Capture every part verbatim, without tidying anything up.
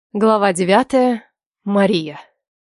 Глава девятая. Мария.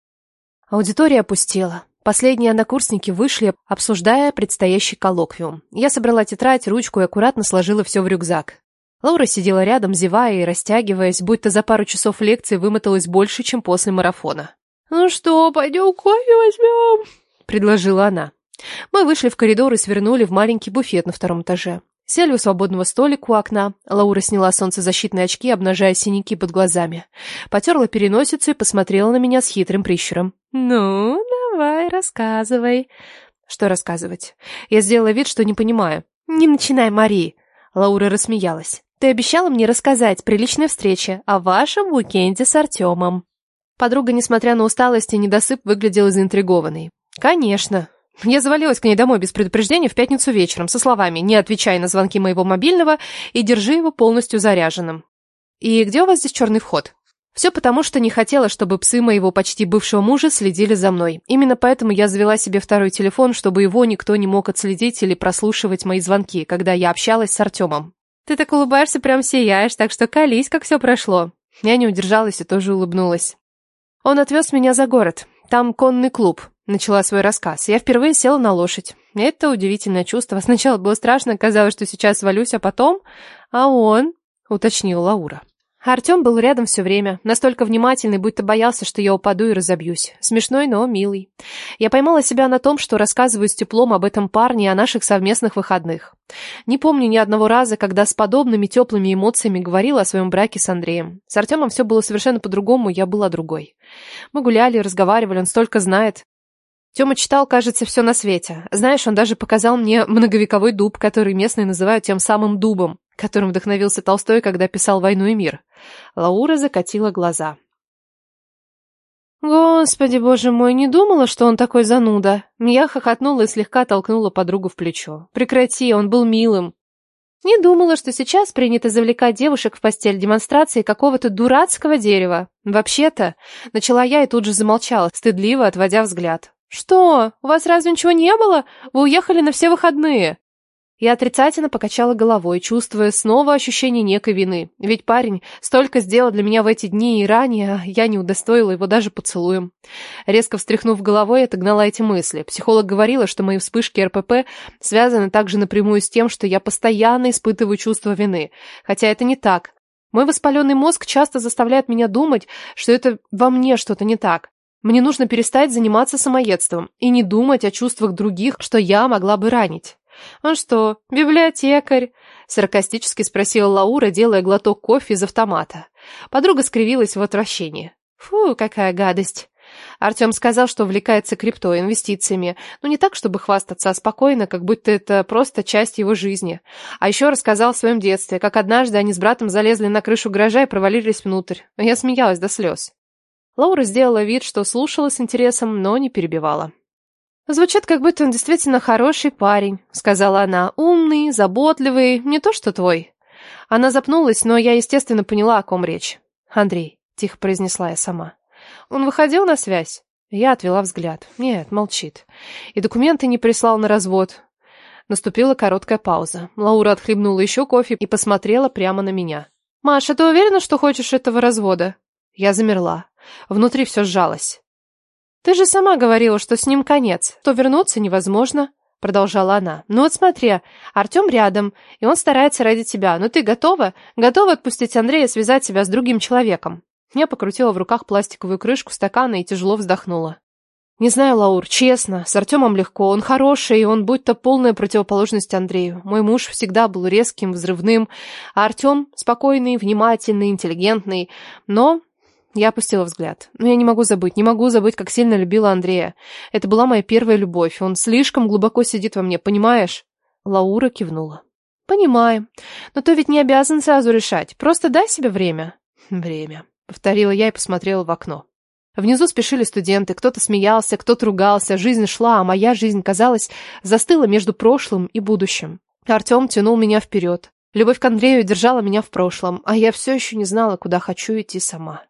Аудитория опустела. Последние однокурсники вышли, обсуждая предстоящий коллоквиум. Я собрала тетрадь, ручку и аккуратно сложила все в рюкзак. Лаура сидела рядом, зевая и растягиваясь, будто за пару часов лекции вымоталась больше, чем после марафона. «Ну что, пойдем кофе возьмем?» — предложила она. Мы вышли в коридор и свернули в маленький буфет на втором этаже. Сели у свободного столика у окна. Лаура сняла солнцезащитные очки, обнажая синяки под глазами. Потерла переносицу и посмотрела на меня с хитрым прищуром. «Ну, давай, рассказывай». «Что рассказывать?» Я сделала вид, что не понимаю. «Не начинай, Мари». Лаура рассмеялась. «Ты обещала мне рассказать при личной встрече о вашем уикенде с Артемом». Подруга, несмотря на усталость и недосып, выглядела заинтригованной. «Конечно». Я завалилась к ней домой без предупреждения в пятницу вечером со словами «не отвечай на звонки моего мобильного и держи его полностью заряженным». «И где у вас здесь черный вход?» Все потому, что не хотела, чтобы псы моего почти бывшего мужа следили за мной. Именно поэтому я завела себе второй телефон, чтобы его никто не мог отследить или прослушивать мои звонки, когда я общалась с Артемом. «Ты так улыбаешься, прям сияешь, так что колись, как все прошло». Я не удержалась и тоже улыбнулась. Он отвез меня за город. Там конный клуб. Начала свой рассказ. Я впервые села на лошадь. Это удивительное чувство. Сначала было страшно, казалось, что сейчас свалюсь, а потом... А он... уточнила Лаура. Артем был рядом все время, настолько внимательный, будто боялся, что я упаду и разобьюсь. Смешной, но милый. Я поймала себя на том, что рассказываю с теплом об этом парне и о наших совместных выходных. Не помню ни одного раза, когда с подобными теплыми эмоциями говорила о своем браке с Андреем. С Артемом все было совершенно по-другому, я была другой. Мы гуляли, разговаривали, он столько знает. Тёма читал, кажется, все на свете. Знаешь, он даже показал мне многовековой дуб, который местные называют тем самым дубом, которым вдохновился Толстой, когда писал «Войну и мир». Лаура закатила глаза. «Господи, боже мой, не думала, что он такой зануда». Я хохотнула и слегка толкнула подругу в плечо. «Прекрати, он был милым». Не думала, что сейчас принято завлекать девушек в постель демонстрацией какого-то дурацкого дерева. Вообще-то, начала я и тут же замолчала, стыдливо отводя взгляд. «Что? У вас разве ничего не было? Вы уехали на все выходные?» Я отрицательно покачала головой, чувствуя снова ощущение некой вины. Ведь парень столько сделал для меня в эти дни и ранее, а я не удостоила его даже поцелуем. Резко встряхнув головой, отогнала эти мысли. Психолог говорила, что мои вспышки эр пэ пэ связаны также напрямую с тем, что я постоянно испытываю чувство вины. Хотя это не так. Мой воспаленный мозг часто заставляет меня думать, что это во мне что-то не так. Мне нужно перестать заниматься самоедством и не думать о чувствах других, что я могла бы ранить. «Он что, библиотекарь?» — саркастически спросила Лаура, делая глоток кофе из автомата. Подруга скривилась в отвращении. «Фу, какая гадость!» Артем сказал, что увлекается крипто, инвестициями, но не так, чтобы хвастаться, а спокойно, как будто это просто часть его жизни. А еще рассказал о своем детстве, как однажды они с братом залезли на крышу гаража и провалились внутрь. Я смеялась до слез. Лаура сделала вид, что слушала с интересом, но не перебивала. «Звучит, как будто он действительно хороший парень», — сказала она. «Умный, заботливый, не то что твой». Она запнулась, но я, естественно, поняла, о ком речь. «Андрей», — тихо произнесла я сама. «Он выходил на связь?» Я отвела взгляд. «Нет, молчит. И документы не прислал на развод». Наступила короткая пауза. Лаура отхлебнула еще кофе и посмотрела прямо на меня. «Маша, ты уверена, что хочешь этого развода?» Я замерла. Внутри все сжалось. «Ты же сама говорила, что с ним конец, то вернуться невозможно», — продолжала она. «Ну вот смотри, Артем рядом, и он старается ради тебя. Но ты готова? Готова отпустить Андрея и связать себя с другим человеком?» Я покрутила в руках пластиковую крышку стакана и тяжело вздохнула. «Не знаю, Лаур, честно, с Артемом легко, он хороший, и он будто полная противоположность Андрею. Мой муж всегда был резким, взрывным, а Артем спокойный, внимательный, интеллигентный, но...» Я опустила взгляд. Но я не могу забыть, не могу забыть, как сильно любила Андрея. Это была моя первая любовь. Он слишком глубоко сидит во мне, понимаешь? Лаура кивнула. Понимаю. Но ты ведь не обязан сразу решать. Просто дай себе время. Время. Повторила я и посмотрела в окно. Внизу спешили студенты. Кто-то смеялся, кто-то ругался. Жизнь шла, а моя жизнь, казалось, застыла между прошлым и будущим. Артем тянул меня вперед. Любовь к Андрею держала меня в прошлом, а я все еще не знала, куда хочу идти сама.